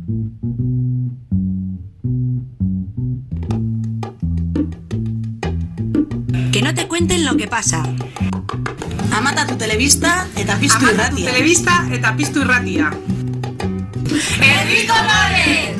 Que no te cuenten lo que pasa. Amatatu telebista eta piztu irratia. Amatatu telebista eta piztu irratia. Herri Kolorez!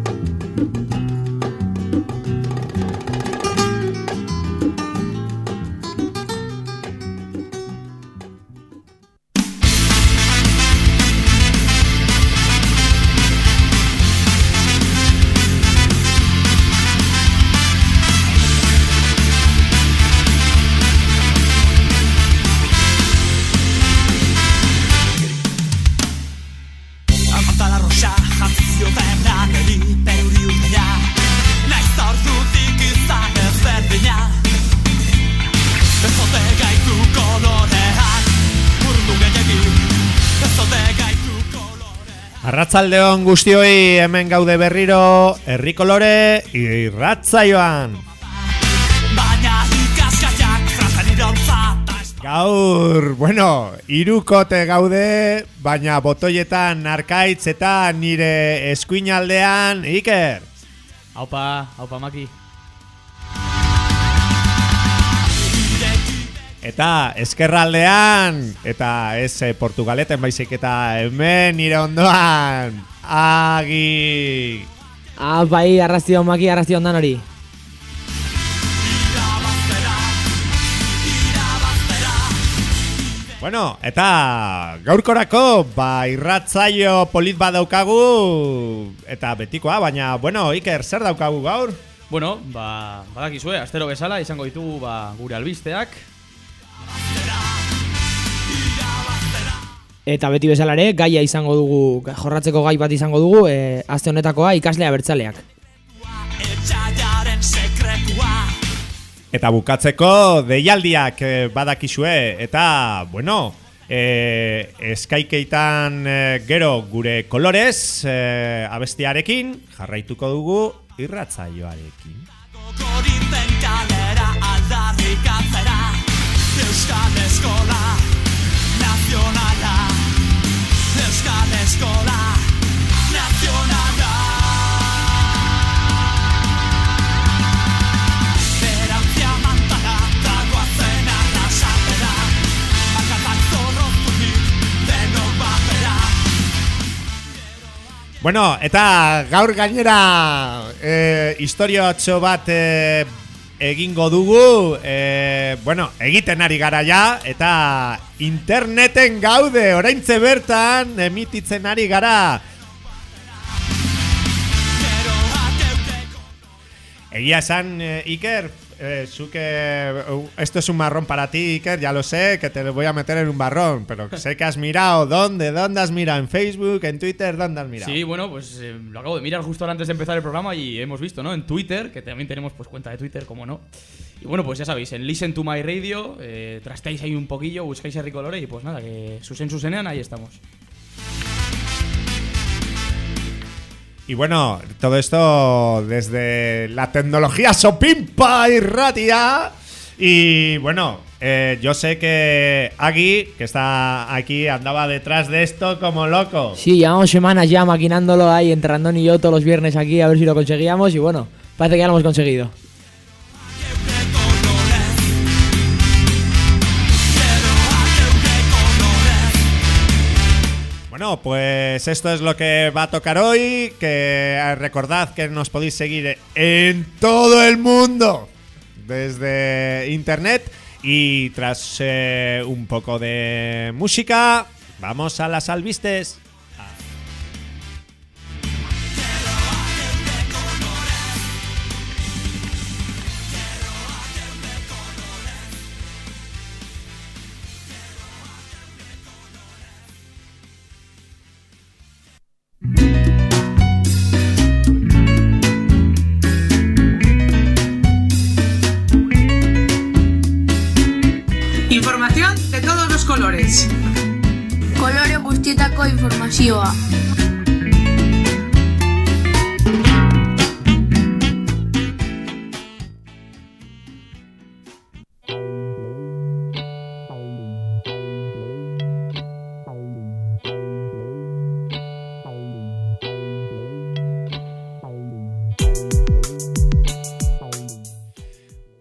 Arratsaldeon guztioi, hemen gaude berriro Herri Kolore irratsaioan. Gaur, bueno, hirukote gaude, baina botoietan Arkaitz eta nire eskuinaldean Iker. Aupa Maki. Eta eskerraldean, eta ez Portugaleten baizik eta hemen nire ondoan Agi. Bai, arraztion Maki, arraztion dan hori. Bueno, eta gaurkorako irratzaio polit bat daukagu, eta betikoa, baina, bueno, Iker, zer daukagu gaur? Bueno, badakizue, astero bezala izango ditugu gure albisteak. Eta beti bezala ere, gaia izango dugu, jorratzeko gai bat izango dugu, aste honetakoa ikaslea abertzaleak. Eta bukatzeko deialdiak badakizue, eta, bueno, eskaikeitan gero gure kolorez abestiarekin jarraituko dugu irratzaioarekin. Euskal Eskola Nazionala, Euskal Eskola Nazionala. Berantzia mantara, dagoazena nasatera, akatak zorroztunik denok batera. Bueno, eta gaur gainera historiotxo bat egingo dugu, bueno, egiten ari gara ja, eta interneten gaude, oraintze bertan emititzen ari gara. Egia esan, Iker, esto es un marrón para ti, Iker, ya lo sé, que te lo voy a meter en un marrón, pero sé que has mirado. ¿Dónde has mirado? ¿En Facebook? ¿En Twitter? ¿Dónde has mirado? Sí, bueno, pues lo acabo de mirar justo antes de empezar el programa y hemos visto, ¿no? En Twitter, que también tenemos pues cuenta de Twitter, como no. Y bueno, pues ya sabéis, en Listen to My Radio, trasteáis ahí un poquillo, buscáis Herri Kolore y pues nada, que susenean, ahí estamos. Y bueno, todo esto desde la tecnología Sopimpa y Ratia. Y bueno, yo sé que Agui, que está aquí, andaba detrás de esto como loco. Sí, llevamos semanas ya maquinándolo ahí entre Randón y yo todos los viernes aquí a ver si lo conseguíamos. Y bueno, parece que ya lo hemos conseguido. Bueno, pues esto es lo que va a tocar hoy, que recordad que nos podéis seguir en todo el mundo desde internet y tras un poco de música, vamos a las albistes. Información de todos los colores. Kolore guztietako informazioa.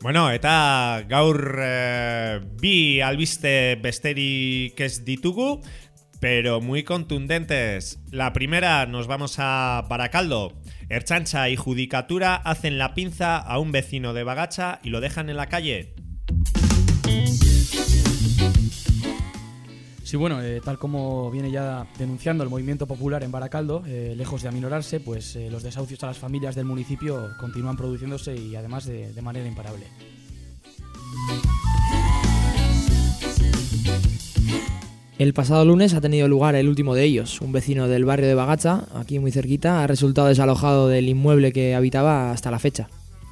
Bueno, eta gaur bi albiste besterik ez ditugu, pero muy contundentes. La primera, nos vamos a Barakaldo. Ertzaintza y Judicatura hacen la pinza a un vecino de Bagacha y lo dejan en la calle. Sí, bueno, tal como viene ya denunciando el movimiento popular en Barakaldo, lejos de aminorarse, pues los desahucios a las familias del municipio continúan produciéndose y además de manera imparable. El pasado lunes ha tenido lugar el último de ellos. Un vecino del barrio de Bagacha, aquí muy cerquita, ha resultado desalojado del inmueble que habitaba hasta la fecha.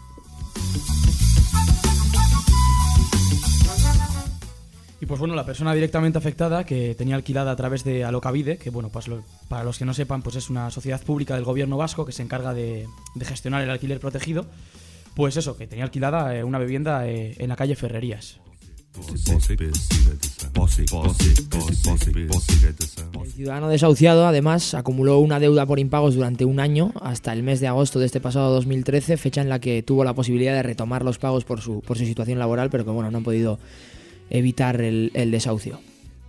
Y pues bueno, la persona directamente afectada, que tenía alquilada a través de Alokabide, que bueno, pues para los que no sepan, pues es una sociedad pública del gobierno vasco que se encarga de gestionar el alquiler protegido, pues eso, que tenía alquilada una vivienda en la calle Ferrerías. El ciudadano desahuciado, además, acumuló una deuda por impagos durante un año, hasta el mes de agosto de este pasado 2013, fecha en la que tuvo la posibilidad de retomar los pagos por su situación laboral, pero que bueno, no han podido evitar el desahucio.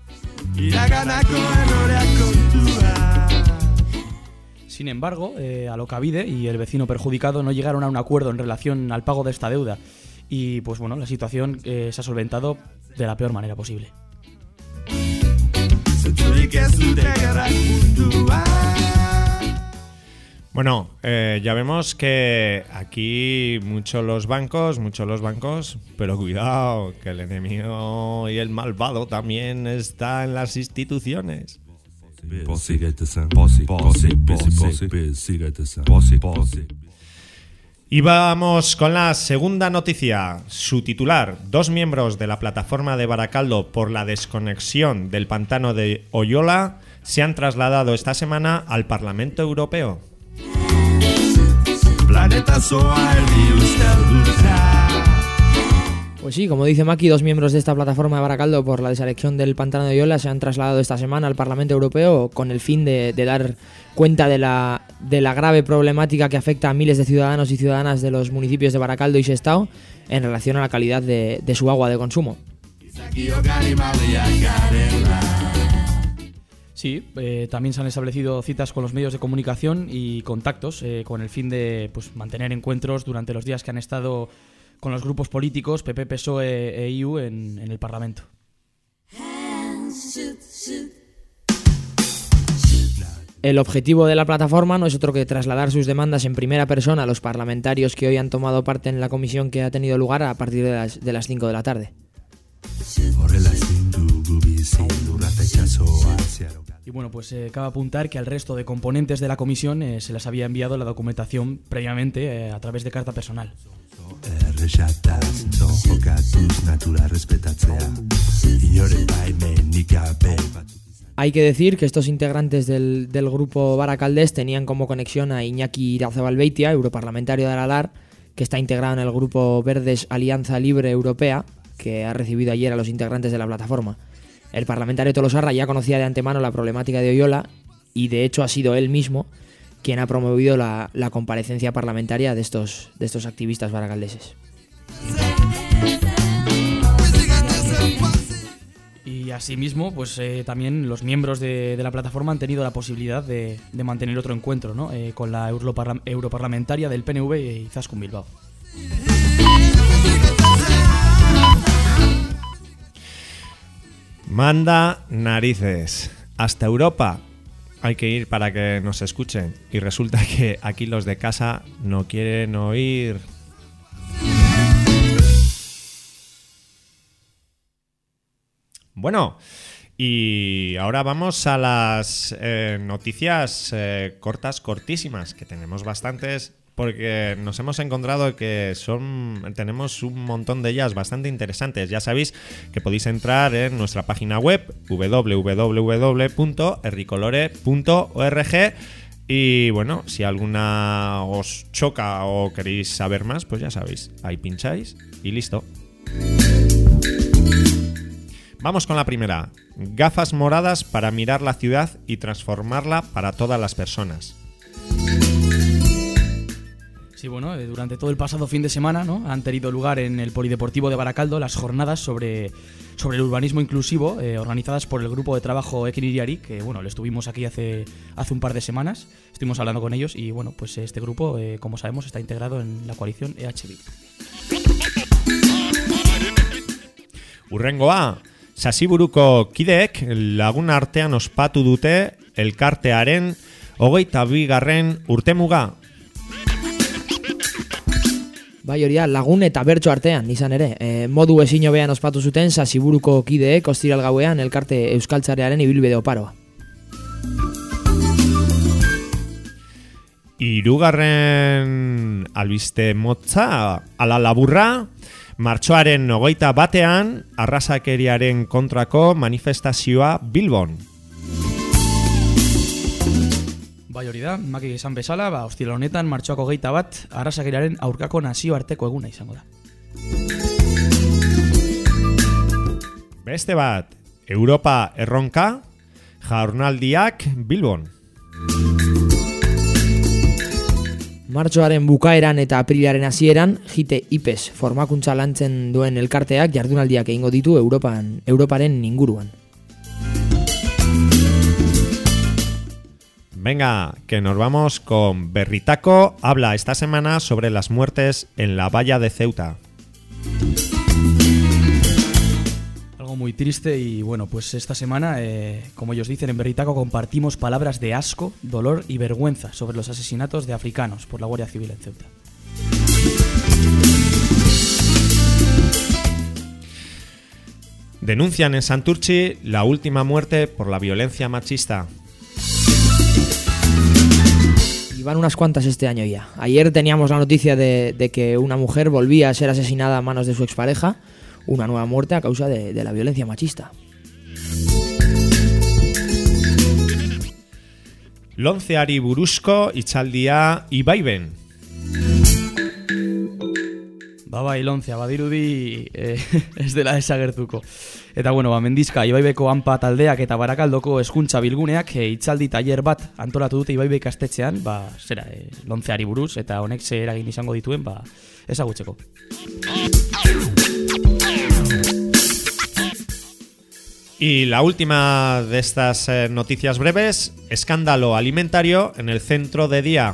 Sin embargo, Alokabide y el vecino perjudicado no llegaron a un acuerdo en relación al pago de esta deuda y pues bueno, la situación se ha solventado de la peor manera posible. Bueno, ya vemos que aquí muchos los bancos, pero cuidado, que el enemigo y el malvado también está en las instituciones. Y vamos con la segunda noticia. Su titular: 2 miembros de la plataforma de Barakaldo por la desconexión del pantano de Oyola se han trasladado esta semana al Parlamento Europeo. Pues sí, como dice Maki, 2 miembros de esta plataforma de Barakaldo por la desanexión del pantano de Oyola se han trasladado esta semana al Parlamento Europeo con el fin de dar cuenta de la grave problemática que afecta a miles de ciudadanos y ciudadanas de los municipios de Barakaldo y Sestao en relación a la calidad de su agua de consumo. Sí, también se han establecido citas con los medios de comunicación y contactos con el fin de pues, mantener encuentros durante los días que han estado con los grupos políticos PP, PSOE e EU en el Parlamento. El objetivo de la plataforma no es otro que trasladar sus demandas en primera persona a los parlamentarios que hoy han tomado parte en la comisión que ha tenido lugar a partir de las 5 de la tarde. Y bueno, pues cabe apuntar que al resto de componentes de la comisión se les había enviado la documentación previamente a través de carta personal. Hay que decir que estos integrantes del grupo Barakaldés tenían como conexión a Iñaki Irazabalbeitia, europarlamentario de Aralar, que está integrado en el grupo Verdes Alianza Libre Europea, que ha recibido ayer a los integrantes de la plataforma. El parlamentario Tolosarra ya conocía de antemano la problemática de Oyola y de hecho ha sido él mismo quien ha promovido la comparecencia parlamentaria de estos activistas barakaldeses. Y asimismo, pues también los miembros de la plataforma han tenido la posibilidad de mantener otro encuentro, ¿no? Con la europarlamentaria del PNV y Izaskun Bilbao. Manda narices. Hasta Europa hay que ir para que nos escuchen. Y resulta que aquí los de casa no quieren oír. Bueno, y ahora vamos a las noticias cortísimas, que tenemos bastantes, porque nos hemos encontrado que tenemos un montón de ellas bastante interesantes. Ya sabéis que podéis entrar en nuestra página web www.erricolore.org y bueno, si alguna os choca o queréis saber más, pues ya sabéis, ahí pincháis y listo. Vamos con la primera. Gafas moradas para mirar la ciudad y transformarla para todas las personas. Sí, bueno, durante todo el pasado fin de semana, ¿no?, han tenido lugar en el Polideportivo de Baracaldo las jornadas sobre el urbanismo inclusivo, organizadas por el grupo de trabajo Equiniriari, que bueno, lo estuvimos aquí hace un par de semanas, estuvimos hablando con ellos y bueno, pues este grupo, como sabemos, está integrado en la coalición EHB. Urrengoa, Sasiburuko kideek lagun artean ospatu dute elkartearen 22. urtemuga. Bai, hori da, lagun eta bertso artean, izan ere. Modu ezin hobean ospatu zuten Sasiburuko kideek ostiral gauean elkarte euskaltzarearen ibilbide oparoa. Hirugarren albiste motza, ala laburra, martxoaren 21 arrazakeriaren kontrako manifestazioa Bilbon. Bai, hori da, makik esan bezala, ostiral honetan martxoako 21 arrazakeriaren aurkako nazioarteko eguna izango da. Beste bat, Europa erronka, jaurnaldiak Bilbon. Martxoaren bukaeran eta aprilaren hasieran, JITE IPES formakuntza lantzen duen elkarteak jardunaldiak egingo ditu Europaren inguruan. Venga, que nos vamos con Berritaco. Habla esta semana sobre las muertes en la valla de Ceuta. Algo muy triste y bueno, pues esta semana, como ellos dicen en Berritaco, compartimos palabras de asco, dolor y vergüenza sobre los asesinatos de africanos por la Guardia Civil en Ceuta. Denuncian en Santurtzi la última muerte por la violencia machista. Y van unas cuantas este año ya. Ayer teníamos la noticia de que una mujer volvía a ser asesinada a manos de su expareja, una nueva muerte a causa de la violencia machista. Lontzeari buruzko hitzaldia Ibaiben. Bai, lontzea, badirudi ez dela desagertuko. Eta bueno, Mendizka, Ibaibeko Anpa taldeak eta Barakaldoko hezkuntza bilguneak hitzaldi tailer bat antolatu dute Ibaibe ikastetxean, lontzeari buruz, eta honek ze eragin izango dituen, ezagutzeko. Y la última de estas noticias breves, escándalo alimentario en el centro de día.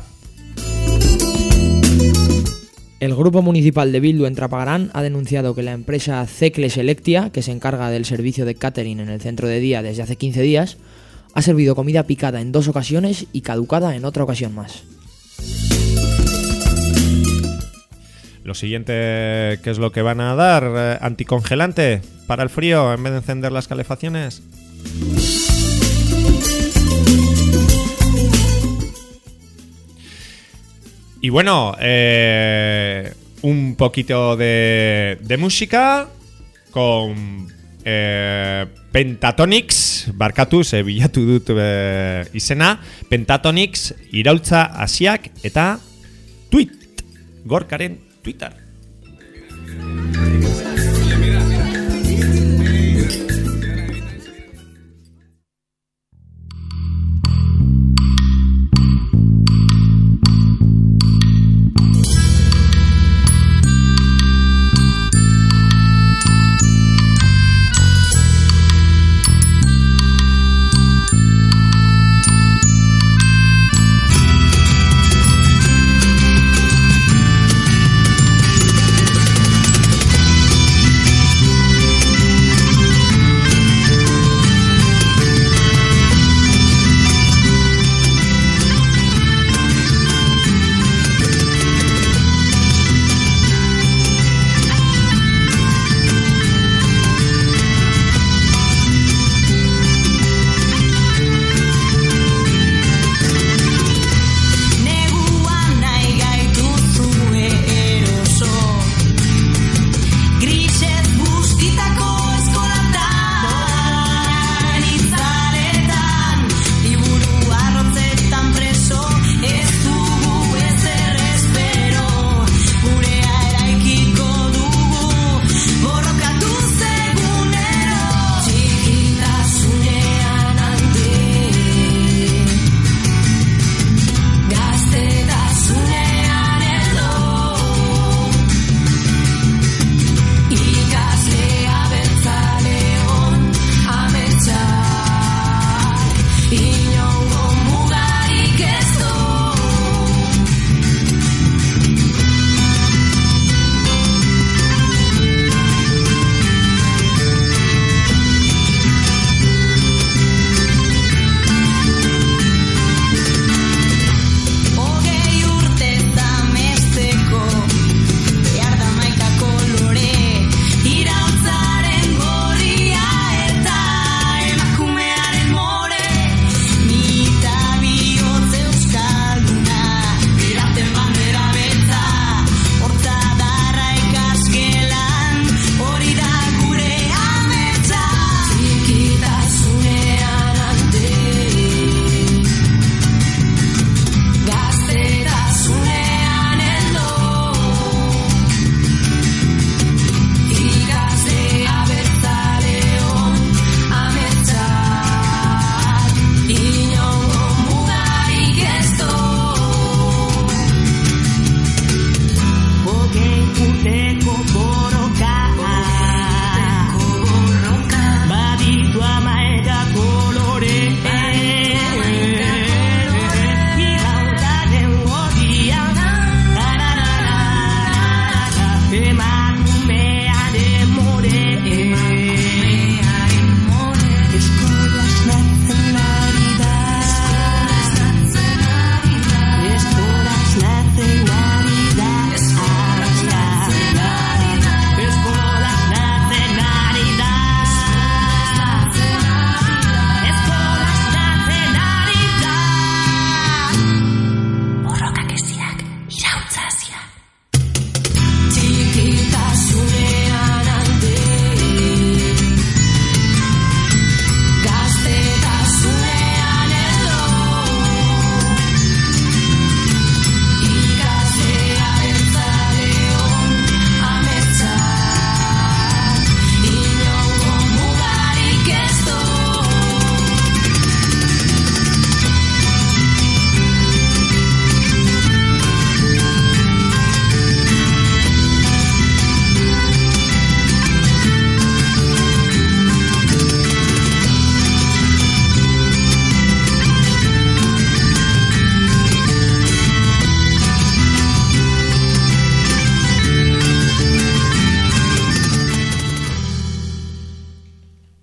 El Grupo Municipal de Bildu en Trapagarán ha denunciado que la empresa Cecle Selectia, que se encarga del servicio de catering en el centro de día desde hace 15 días, ha servido comida picada en 2 ocasiones y caducada en otra ocasión más. Lo siguiente, ¿qué es lo que van a dar? ¿Anticongelante para el frío en vez de encender las calefacciones? Y bueno, un poquito de música con Pentatonix, barkatu, bilatu dut izena, Pentatonix, iraultza hasiak eta tweet, Gorkaren Twitter.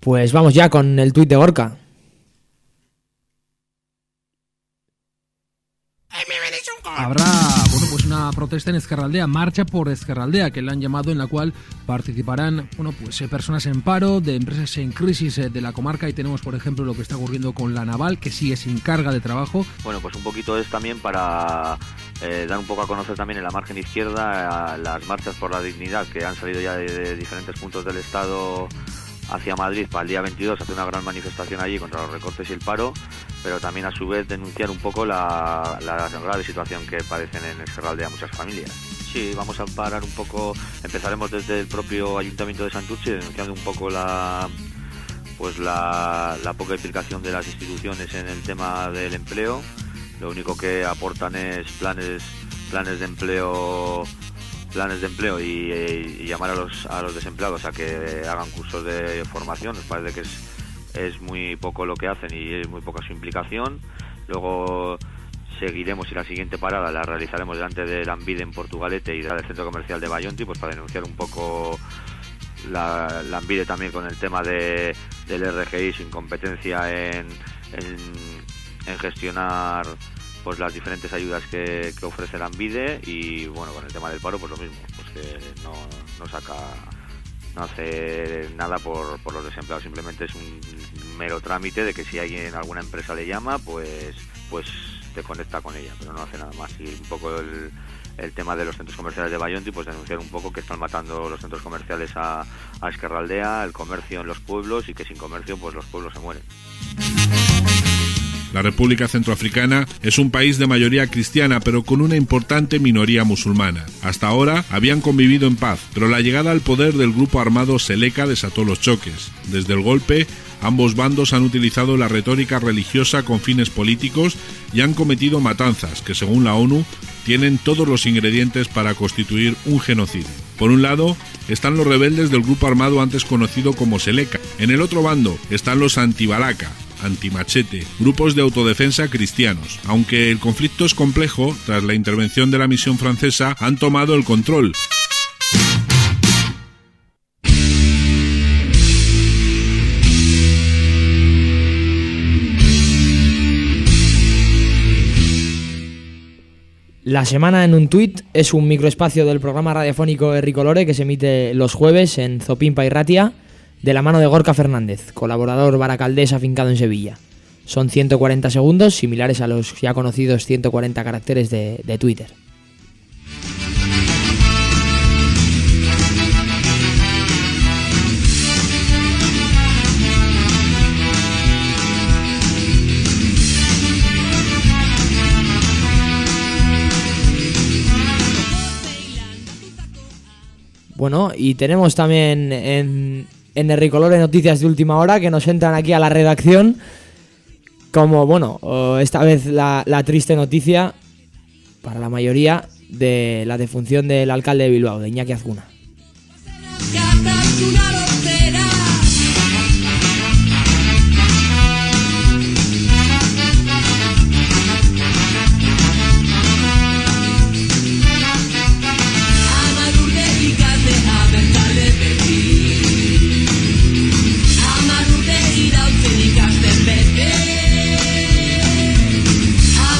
Pues vamos ya con el tuit de Gorka. Habrá, pues una protesta en Ezkerraldea, marcha por Ezkerraldea, que le han llamado, en la cual participarán, personas en paro, de empresas en crisis de la comarca. Y tenemos, por ejemplo, lo que está ocurriendo con la Naval, que sigue sin carga de trabajo. Bueno, pues un poquito es también para dar un poco a conocer también en la margen izquierda las marchas por la dignidad que han salido ya de diferentes puntos del Estado hacia Madrid para el día 22, hacer una gran manifestación allí contra los recortes y el paro, pero también a su vez denunciar un poco la grave situación que padecen en Ezkerraldea muchas familias. Sí, vamos a parar un poco, empezaremos desde el propio Ayuntamiento de Santurtzi, denunciando un poco la poca implicación de las instituciones en el tema del empleo. Lo único que aportan es planes de empleo y llamar a los desempleados a que hagan cursos de formación. Nos parece que es muy poco lo que hacen y es muy poca su implicación. Luego seguiremos y la siguiente parada la realizaremos delante de la Ambide en Portugalete y del centro comercial de Bayonti, pues para denunciar un poco la Ambide también con el tema del RGI, su incompetencia en gestionar pues las diferentes ayudas que ofrece la Ambide. Y bueno, con el tema del paro pues lo mismo, pues que no hace nada por los desempleados, simplemente es un mero trámite de que si alguna empresa le llama pues te conecta con ella, pero no hace nada más. Y un poco el tema de los centros comerciales de Bayonti, pues denunciar un poco que están matando los centros comerciales a Ezkerraldea, el comercio en los pueblos, y que sin comercio pues los pueblos se mueren. La República Centroafricana es un país de mayoría cristiana, pero con una importante minoría musulmana. Hasta ahora habían convivido en paz, pero la llegada al poder del grupo armado Seleka desató los choques. Desde el golpe, ambos bandos han utilizado la retórica religiosa con fines políticos y han cometido matanzas que, según la ONU, tienen todos los ingredientes para constituir un genocidio. Por un lado, están los rebeldes del grupo armado antes conocido como Seleka. En el otro bando están los antibalaka, antimachete, grupos de autodefensa cristianos. Aunque el conflicto es complejo, tras la intervención de la misión francesa han tomado el control. La semana en un tuit es un microespacio del programa radiofónico Herricolore que se emite los jueves en Zopimpa y Ratia, de la mano de Gorka Fernández, colaborador baracaldés afincado en Sevilla. Son 140 segundos, similares a los ya conocidos 140 caracteres de Twitter. Bueno, y tenemos también en Herricolore noticias de última hora que nos entran aquí a la redacción, como, bueno, esta vez la triste noticia para la mayoría de la defunción del alcalde de Bilbao, de Iñaki Azcuna.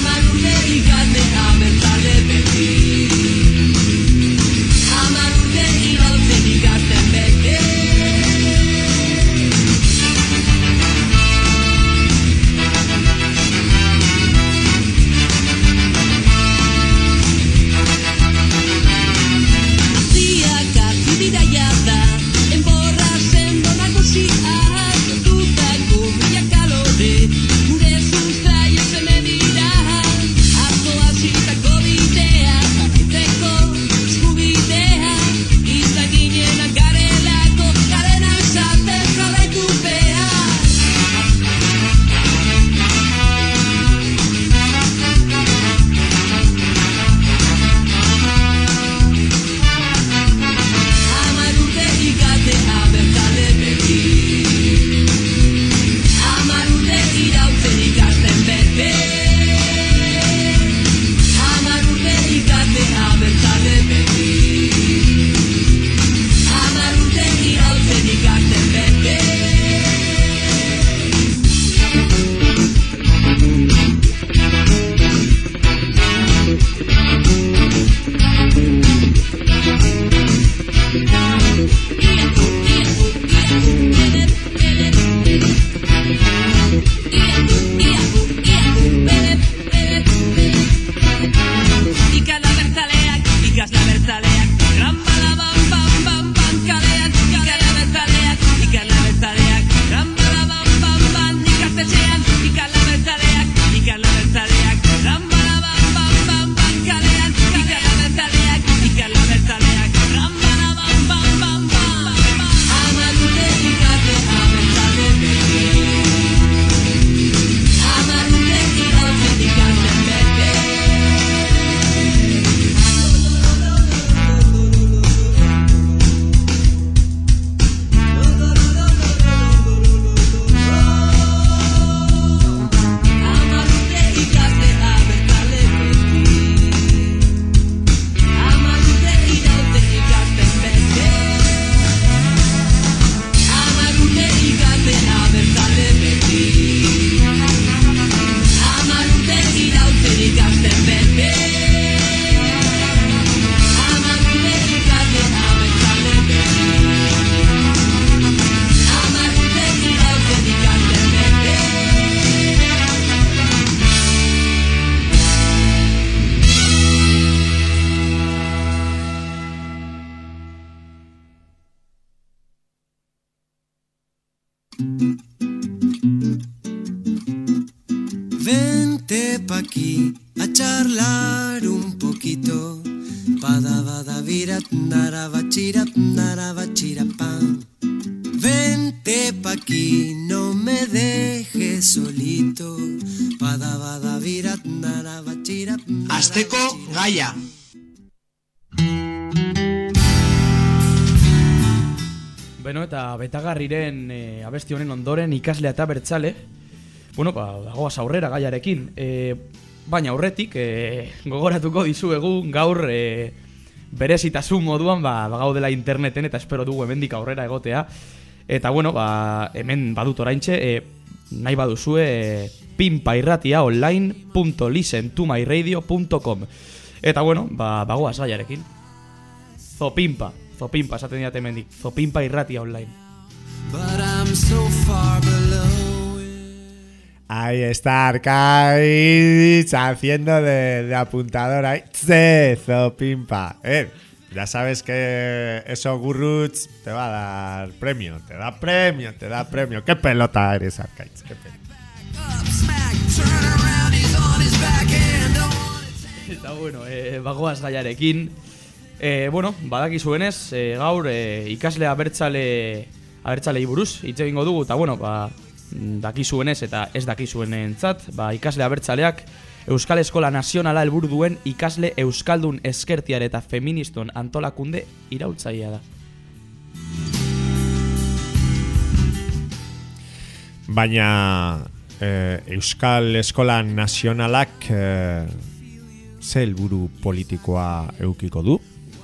Amarurde pa' aquí a charlar un poquito. Pan. Vente pa' aquí, no me dejes solito. Asteko gaia. Beno, eta Betagarriren abesti honen ondoren ikaslea eta bertzale, dagoaz aurrera gaiarekin. Baina aurretik, gogoratuko dizuegu gaur berezitasun moduan gaudela interneten eta espero dugu hemendik aurrera egotea. Eta hemen badut oraintxe, nahi baduzue pinpairratia online.listentomyradio.com. Eta bagoaz gaiarekin. Zopinpa esaten diat hemendik, Zopinpa irratia online. But I'm so far below. Ahí está Arcaiz haciendo de apuntador ahí. Zopinpa. Ya sabes que eso Gurruts te va a dar premio. Te da premio. Qué pelota eres, Arcaiz. Qué pelota. Eta bagoaz gaiarekin. Badakizuenez, gaur ikasle abertzalei buruz hitz egingo dugu, eta dakizuenez eta ez dakizuenentzat, ikasle abertzaleak Euskal Eskola Nazionala helburu duen ikasle euskaldun ezkertiar eta feministon antolakunde iraultzailea da. Baina Euskal Eskola Nazionalak ze helburu politikoa edukiko du?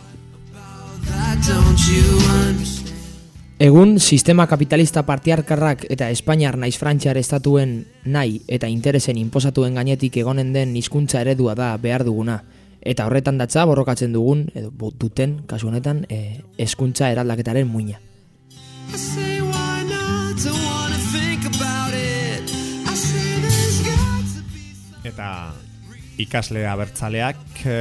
Egun, sistema kapitalista partiarkarrak eta Espainiar naiz Frantziar estatuen nahi eta interesen inposatuen gainetik egonen den hizkuntza eredua da behar duguna. Eta horretan datza borrokatzen dugun, edo duten, kasu honetan, hezkuntza eraldaketaren muina. Eta ikasle abertzaleak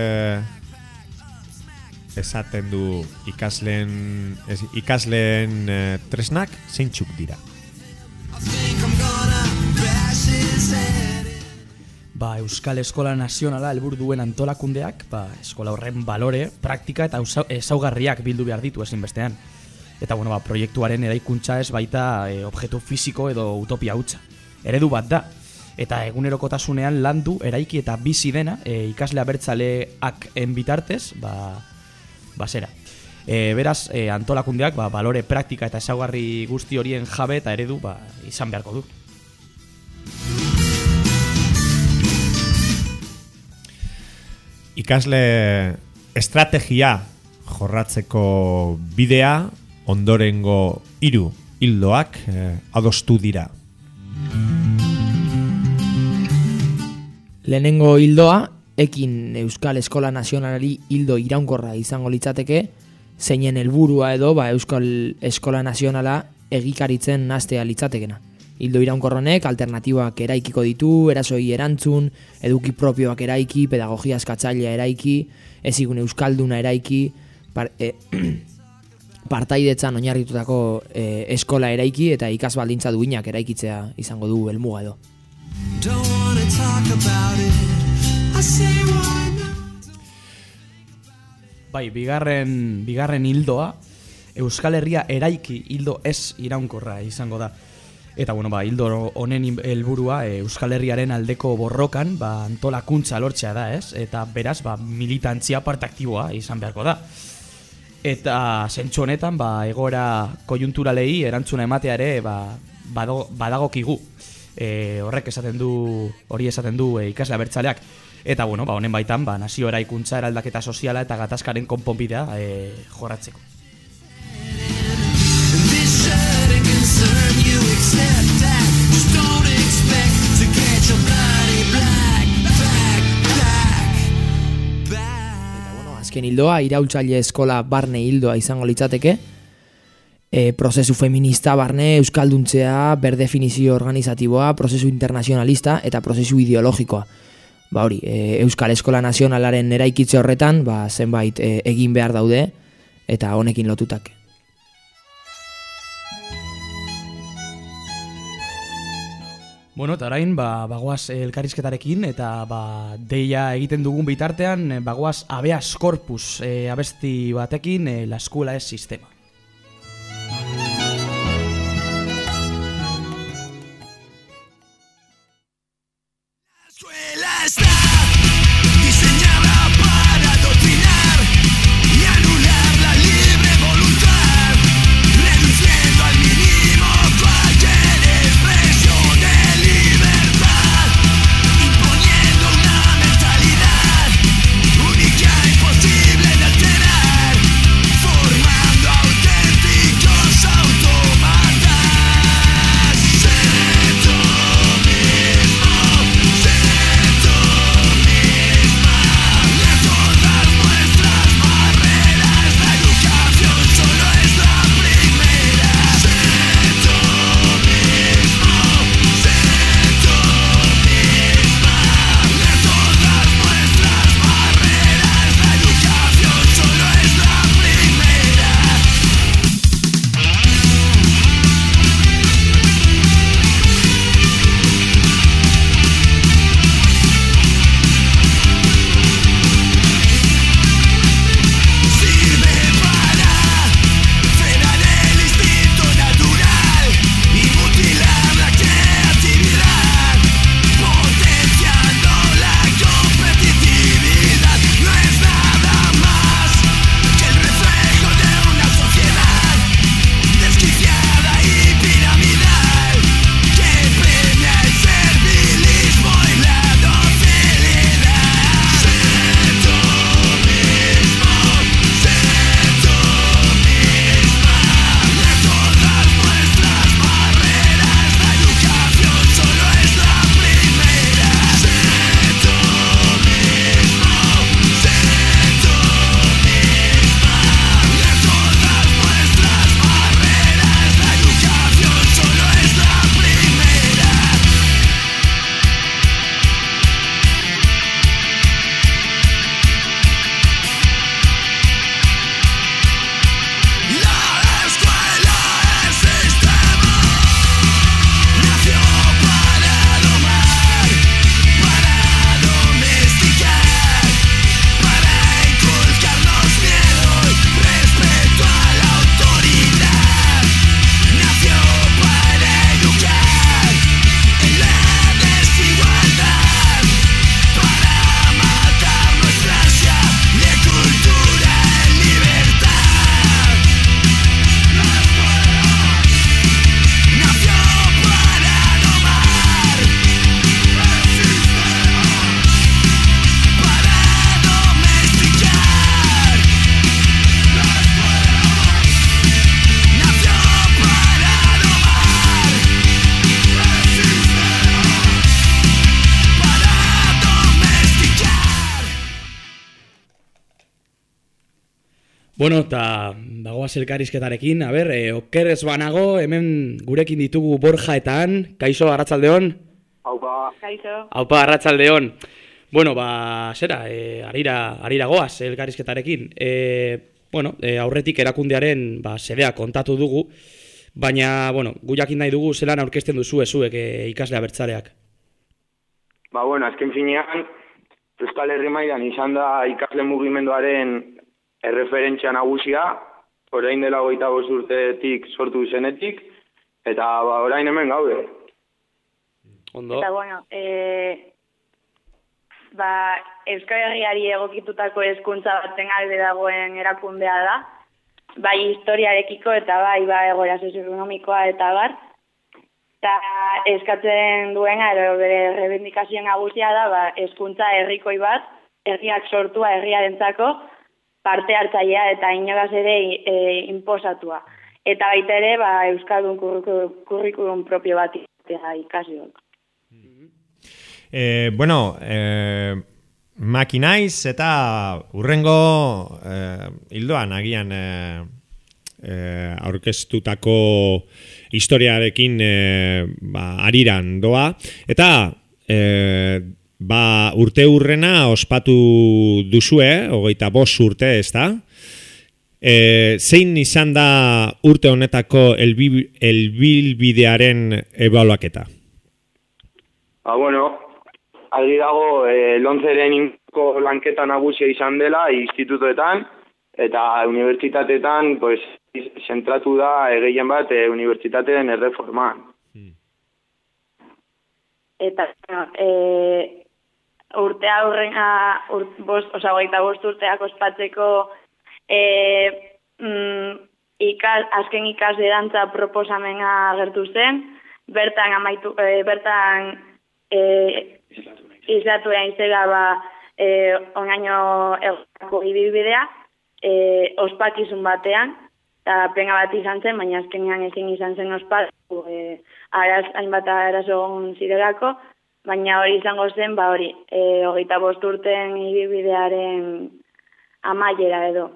esaten du ikasleen tresnak zeintzuk dira. Euskal Eskola Nazionala helburu duen antolakundeak, eskola horren balore, praktika eta ezaugarriak bildu behar ditu ezinbestean. Eta proiektuaren eraikuntza ez baita objektu fisiko edo utopia hutsa. Eredu bat da. Eta egunerokotasunean landu, eraiki eta bizi dena ikasle abertzaleak bitartez, zera. Beraz, antolakundeak balore praktika eta ezaugarri guzti horien jabe eta eredu izan beharko du. Ikasle estrategia jorratzeko bidea ondorengo 3 ildoak adostu dira. Lehenengo hildoa, ekin Euskal Eskola Nazionalari hildo iraunkorra izango litzateke, zeinen helburua edo Euskal Eskola Nazionala egikaritzen nastea litzatekena. Hildo iraunkorronek alternatibak eraikiko ditu, erasoi erantzun, eduki propioak eraiki, pedagogia eskatzailea eraiki, ezigun euskalduna eraiki, partaidetzan oinarritutako eskola eraiki eta ikasbaldintza duinak eraikitzea izango du helmuga edo. Bigarren hildoa Euskal Herria eraiki hildo ez iraunkorra izango da. Eta hildo honen helburua Euskal Herriaren aldeko borrokan antolakuntza lortzea da, ez? Eta beraz militantzia parte aktiboa izan beharko da. Eta zentzu honetan egoera koiunturalei erantzuna ematea ere badagokigu. Horrek hori esaten du ikasle abertzaleak. Eta honen baitan nazio eraikuntza, eraldaketa soziala eta gatazkaren konponbidea jorratzeko. Azken hildoa, iraultzaile eskola barne hildoa izango litzateke. Prozesu feminista barne, euskalduntzea, berdefinizio organizatiboa, prozesu internazionalista eta prozesu ideologikoa. Euskal Eskola Nazionalaren eraikitze horretan, zenbait egin behar daude eta honekin lotutak. Bueno, eta orain, bagoaz elkarrizketarekin, eta deia egiten dugun bitartean, bagoaz habeas corpus abesti batekin, la escuela es sistema. La escuela está diseñada para adoctrinar y anular la libre voluntad, reduciendo al mínimo cualquier expresión de libertad, imponiendo una mentalidad única e imposible de alterar, formando auténticos autómatas. Bueno, eta dagoaz elkarrizketarekin, okerrez banago, hemen gurekin ditugu Borja eta Han. Kaixo, arratsaldeon. Aupa. Kaixo. Aupa, arratsaldeon. Bueno, zera, arira goaz elkarrizketarekin. Aurretik erakundearen sedea kontatu dugu, baina, gu jakin nahi dugu zelan aurkezten duzu zuek ikasle abertzaleak. Azken finean, Euskal Herri mailan izan da ikasle mugimenduaren erreferentzia nagusia, orain dela 25 urtetik sortu zenetik, eta orain hemen gaude. Ondo. Eta Euskal Herriari egokitutako hezkuntza baten alde dagoen erakundea da, bai historiarekiko eta bai egoera sozioekonomikoa eta bar, eta eskatzen duena bere rebendikazio nagusia da hezkuntza herrikoi bat, herriak sortua herriarentzako, parte hartzailea eta inolaz ere inposatua. Eta baita ere, Euskaldun kurrikulum propio bat ikasleok. Makinaiz eta urrengo hildoan agian aurkeztutako historiarekin ariran doa. Eta urte hurrena ospatu duzue, 25 urte, ez da? Zein izan da urte honetako elbilbidearen ebaluaketa? Bueno, argi dago Lomceren inguruko lanketa nagusia izan dela institutoetan eta unibertsitateetan pues zentratu da gehien bat unibertsitateen erreforman. Eta urte aurrena 25 urteak ospatzeko azken ikasle dantza proposamena agertu zen, bertan izlatu egin zela onaino egotako ibilbidea, ospakizun batean, eta pena bat izan zen, baina azkenean ezin izan zen ospatu, hainbat arazo egon zirelako, baina hori izango zen, 25 urten ibilbidearen amaiera edo.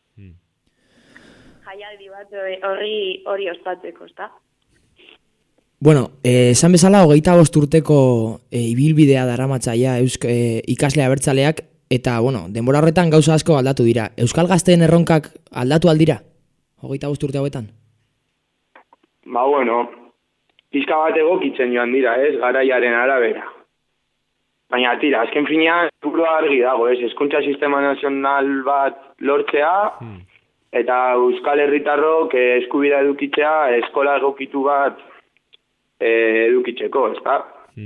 Jaialdi bat hori ospatzeko, ezta? Bueno, esan bezala 25 urteko ibilbidea daramatzaia ikasle abertzaleak, eta, bueno, denbora horretan gauza asko aldatu dira. Euskal Gazteen erronkak aldatu aldira? 25 urte hauetan? Bueno, pizka bat egokitzen joan dira, garaiaren arabera. Baina tira, azken finean, burua argi dago, hezkuntza sistema nazional bat lortzea, eta Euskal Herritarrok eskubidea edukitzea eskola egokitu bat edukitzeko, ezta?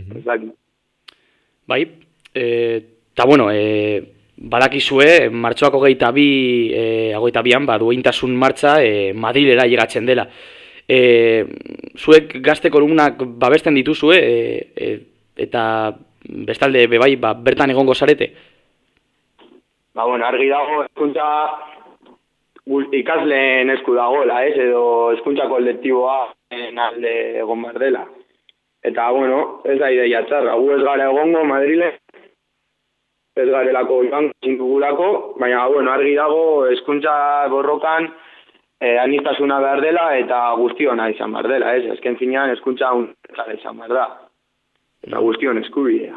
Bai, eta bueno, badakizue, martxoak 22an, duintasun martxa Madrilera llegatzen dela. Zuek gazte kolumnak babesten dituzue, eta bestalde bebai bertan egongo zarete? Bueno, argi dago, hezkuntza ikasleen esku dagoela, edo hezkuntza kolektiboa alde egon behar dela. Eta, bueno, ez da ideia txarra, gu ez gara egongo Madrilen, ez garelako joan zintugulako, baina, bueno, argi dago hezkuntza borrokan aniztasuna behar dela eta guztiona izan behar dela, azken finean hezkuntza unibertsala izan behar da, eta guztion eskubidea.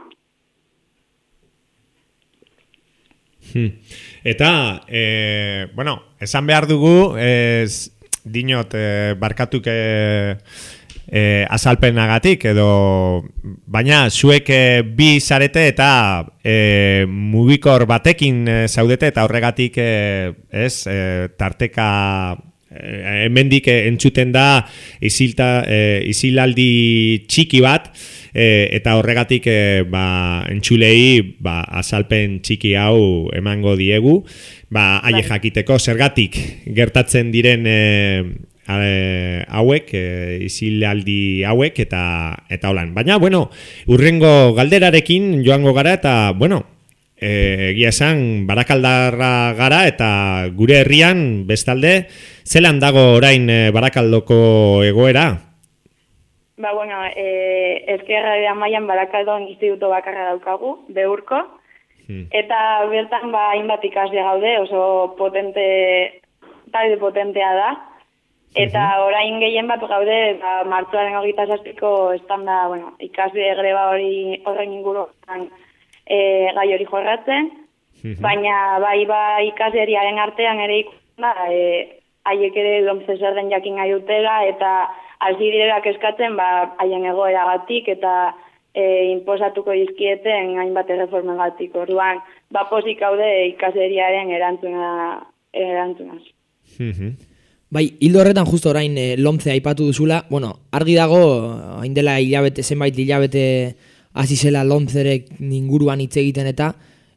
Eta, bueno, esan behar dugu, dinot, barkatuk azalpenagatik, edo, baina zuek bi zarete eta mugikor batekin zaudete, eta horregatik tarteka hemendik entzuten da isilaldi txiki bat, eta horregatik entzulei azalpen txiki hau emango diegu, haie jakiteko zergatik gertatzen diren hauek, isilaldi hauek eta holan. Baina, bueno, urrengo galderarekin joango gara eta, bueno, egia esan Barakaldarra gara eta gure herrian bestalde zelan dago orain Barakaldoko egoera? Bueno, Ezkerra mailan Barakaldon instituto bakarra daukagu, Beurko, eta bertan hainbat ikasle gaude, oso talde potentea da, eta orain gehien bat gaude, martxoaren 27ko estanda, ikasle greba horren inguruan gai hori jorratzen, baina bai ikasleriaren artean ere ikusten da, haiek ere Lomce zer den jakin nahi dutela, eta alzidirerak eskatzen haien egoeragatik eta inposatuko dizkieten hainbat erreformengatik. Orduan, pozik gaude ikasleriaren erantzunaz. Bai, hildo horretan justo orain Lomce aipatu duzula, argi dago, hain dela zenbait hilabete hasi zela Lomcerek inguruan hitz egiten eta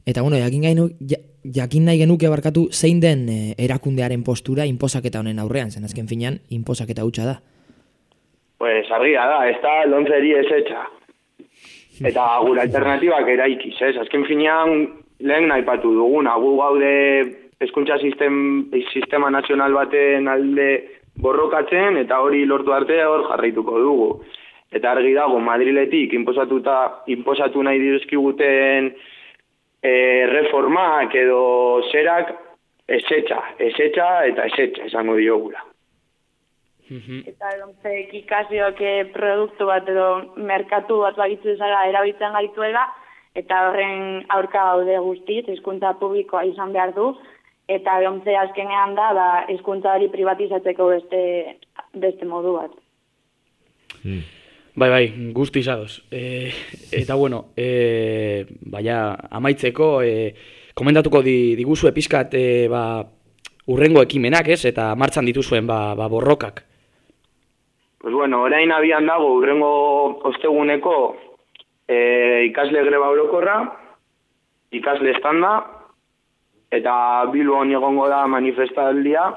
jakin nahi genuke barkatu zein den erakundearen postura inposaketa honen aurrean, zen azken finean inposaketa hutsa da. Pues argia da, ez da Lomceri ezetxa. Eta gure alternatibak eraikiz, azken finean lehen aipatu duguna, gu gaude hezkuntza sistema nazional baten alde borrokatzen, eta hori lortu arte hor jarraituko dugu. Eta argi dago, Madriletik inposatu nahi dizkiguten reformak edo zerak ezetxa eta ezetxa esango diogula. Eta Lomcek ikasleok produktu bat edo merkatu bat bagitu dezala erabiltzen gaituela, eta horren aurka gaude guztiz, hezkuntza publikoa izan behar du, eta Lomce azkenean da hezkuntza hori privatizatzeko beste modu bat. Bai, guzti izadoz. Eta bueno, baina amaitzeko, komentatuko diguzue pizkat urrengo ekimenak, ez? Eta martxan dituzuen borrokak. Pues bueno, orain abian dago urrengo osteguneko ikasle greba orokorra, ikasle estanda, eta Bilbon egongo da manifestaldia,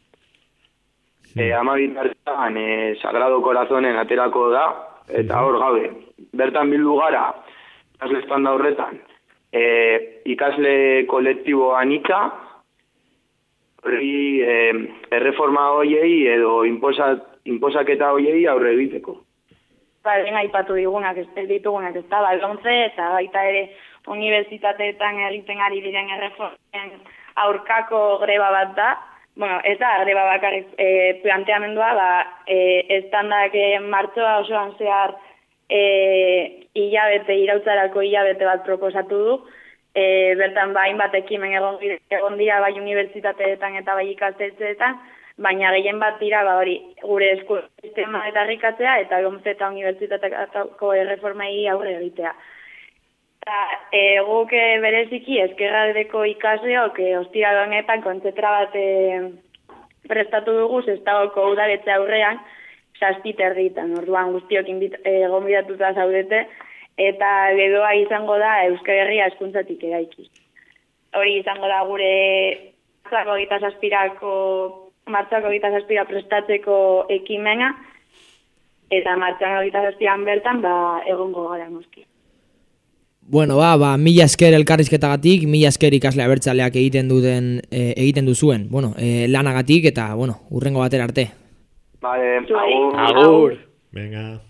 amabitartan Sagrado Corazonen aterako da, eta hor gabe. Bertan bildu gara, ikasle estanda horretan, ikasle kolektibo anitza, horri erreforma hoiei edo inposaketa hoiei aurre egiteko. Lehen aipatu ditugunak ez da, balgontze eta baita ere unibertsitateetan egiten ari diren erreformen aurkako greba bat da. Bueno, ez da greba bakarrik planteamendua, estandak martxoa osoan zehar irautzarako hilabete bat proposatu du. Bertan hainbat ekimen egon dira bai unibertsitateetan eta bai ikastetxeetan, baina gehien bat dira gure eskola sistema eta errikatzea eta gontze eta unibertsitateko erreformei aurre egitea. Guk bereziki Ezkerraldeko ikasleok ostiral honetan kontzetra bat prestatu dugu Sestagoko udaletxe aurrean 7:30. Orduan guztiok gonbidatuta zaudete eta leloa izango da Euskal Herria hezkuntzatik eraiki. Hori izango da gure martxako 27 prestatzeko ekimena eta martxako 27an bertan egongo gara noski. Bueno, mila esker elkarrizketagatik, mila esker ikasle abertzaleak egiten duzuen, lanagatik eta, urrengo batera arte. Vale, agur. Venga.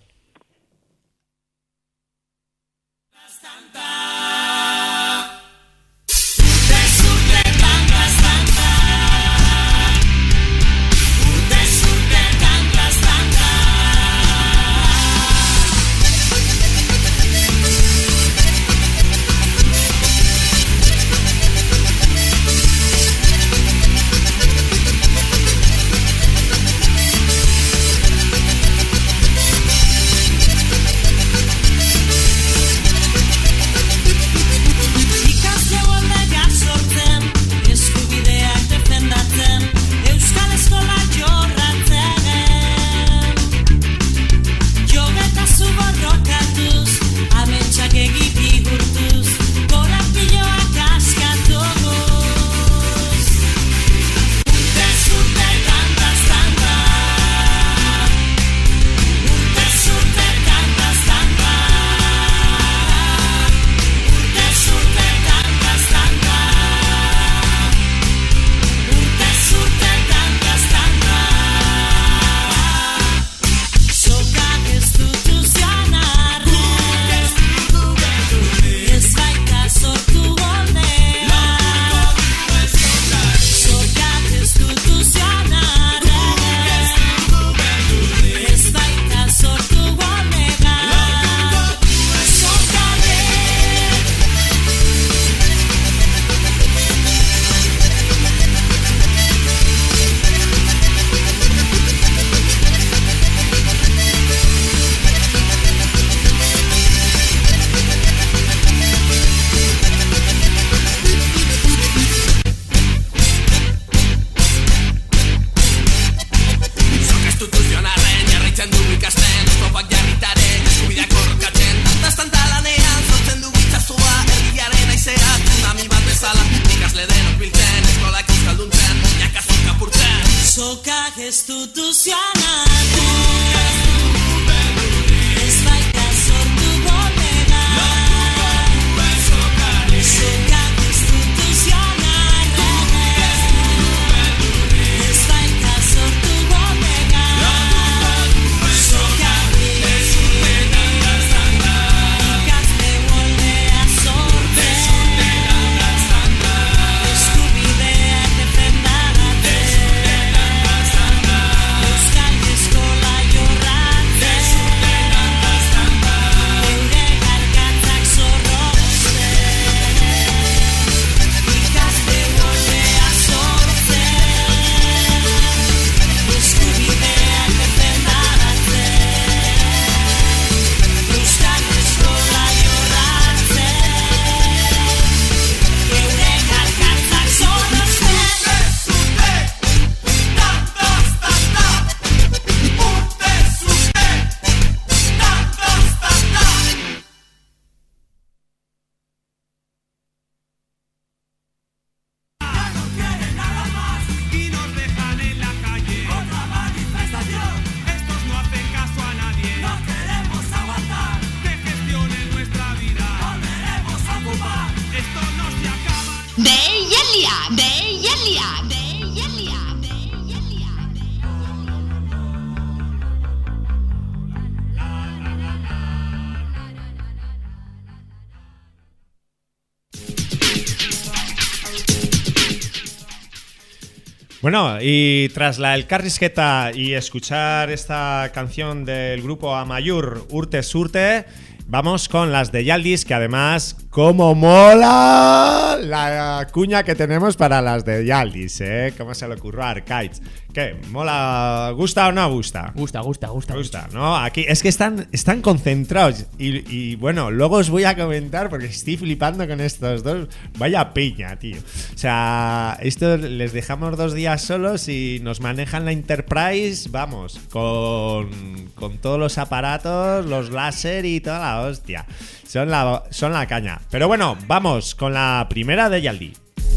Bueno, y tras la elkarrizketa y escuchar esta canción del grupo Amaiur, Urte Surte, vamos con las de Yaldis, que además, ¡cómo mola la cuña que tenemos para las de Yaldis, ¿Cómo se le ocurrió a Arcades? ¿Qué? ¿Mola? ¿Gusta o no gusta? Gusta, ¿no? Aquí es que están concentrados y bueno, luego os voy a comentar porque estoy flipando con estos dos. Vaya piña, tío. O sea, esto les dejamos 2 días solos y nos manejan la Enterprise, vamos, con todos los aparatos, los láser y toda la hostia. Son la caña. Pero bueno, vamos con la primera de Yaldi.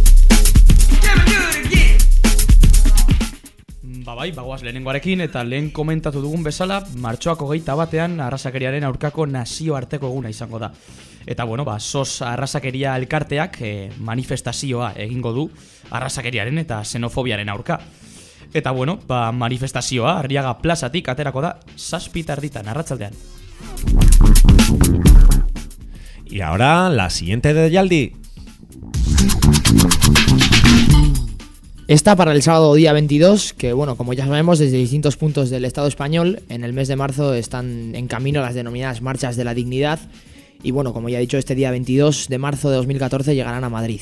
Bai, bagoaz lehenengoarekin eta lehen komentatu dugun bezala, martxoak 21 arrasakeriaren aurkako nazioarteko eguna izango da. Eta bueno, SOS arrasakeria elkarteak manifestazioa egingo du arrasakeriaren eta xenofobiaren aurka. Eta bueno, manifestazioa Arriaga plazatik aterako da 7:30 arratsaldean. Y ahora la siguiente de Yaldi. Esta para el sábado día 22, que bueno, como ya sabemos, desde distintos puntos del Estado español, en el mes de marzo están en camino las denominadas Marchas de la Dignidad. Y bueno, como ya he dicho, este día 22 de marzo de 2014 llegarán a Madrid.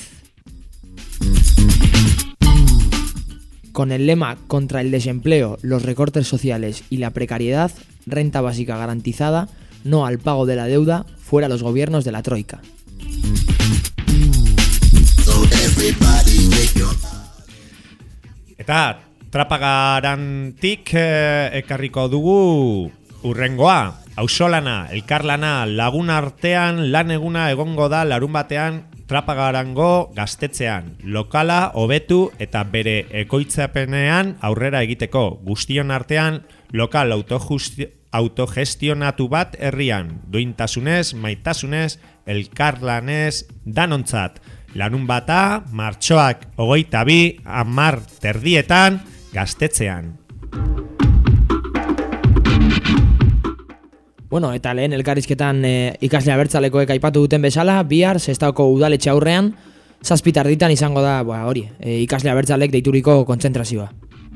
Con el lema contra el desempleo, los recortes sociales y la precariedad, renta básica garantizada, no al pago de la deuda, fuera los gobiernos de la Troika. Eta trapagarantik ekarriko dugu urrengoa. Ausolana, elkarlana, lagun artean lan eguna egongo da larun batean Trapagarango gaztetzean. Lokala hobetu eta bere ekoitzapenean aurrera egiteko. Guztion artean lokal autogestionatu bat herrian. Duintasunez, maitasunez, elkarlanez, danontzat. Larun bata, martxoak 22, 10:00 gaztetzean. Bueno, eta lehen elkarrizketan ikasle abertzalekoek aipatu duten bezala, bihar Sestaoko udaletxe aurrean 7:30 izango da, ikasle abertzalek deituriko kontzentrazioa.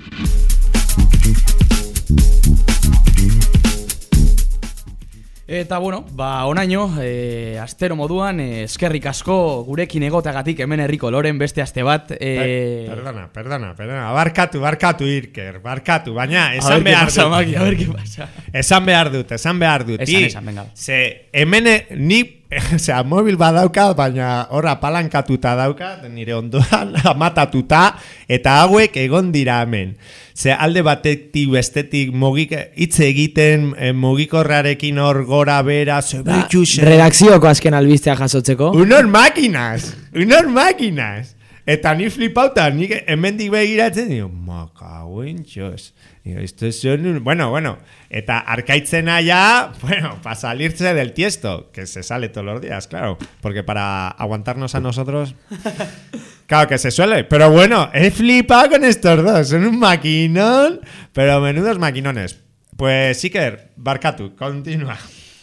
Eta bueno, onaino, astero moduan, eskerrik asko gurekin egoteagatik hemen herriko loren beste aste bat. Perdona, barkatu Irker, baina esan behar dut. Maki, a ver qué pasa. Esan behar dut. Esan, venga. Ze hemen ni, mobil badauka, baina horra palankatuta dauka, nire ondoan amatatuta, eta hauek egon dira hemen. Ze alde batetik bestetik hitz egiten mugikorrarekin hor gora bera redakzioko azken albistea jasotzeko. Unos máquinas. Eta ni flipauta, ni hemendik begiratzen digo, makauen txos. Esto son bueno, eta arkaitzena ya, para salirse del tiesto, que se sale todos los días, claro, porque para aguantarnos a nosotros, claro que se suele, pero bueno, he flipado con estos dos, son un maquinón, pero menudos maquinones. Pues Iker, barkatu, continúa.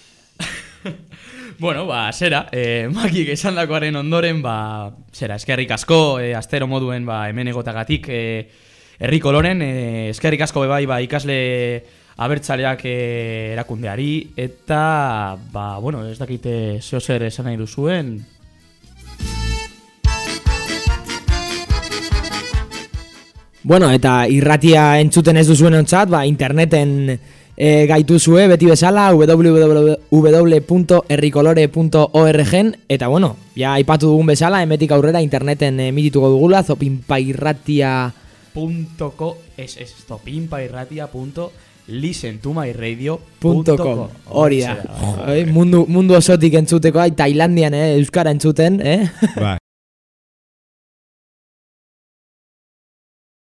Bueno, zera, Makik esandakoaren ondoren, zera, eskerrik asko, astero moduen, hemen egotagatik, herriko loren, eskerrik asko bebai, ikasle abertzaleak erakundeari, eta, ez dakite zeo zer esan nahi duzuen. Bueno, eta irratia entzuten ez duzuen ontzat, interneten gaituzue beti bezala www.herrikolore.org eta bueno, ja aipatu dugun bezala emetik aurrera interneten emitituko dugula zopinpairratia.listentomyradio.com hori da, mundu osotik entzuteko, Tailandian euskara entzuten,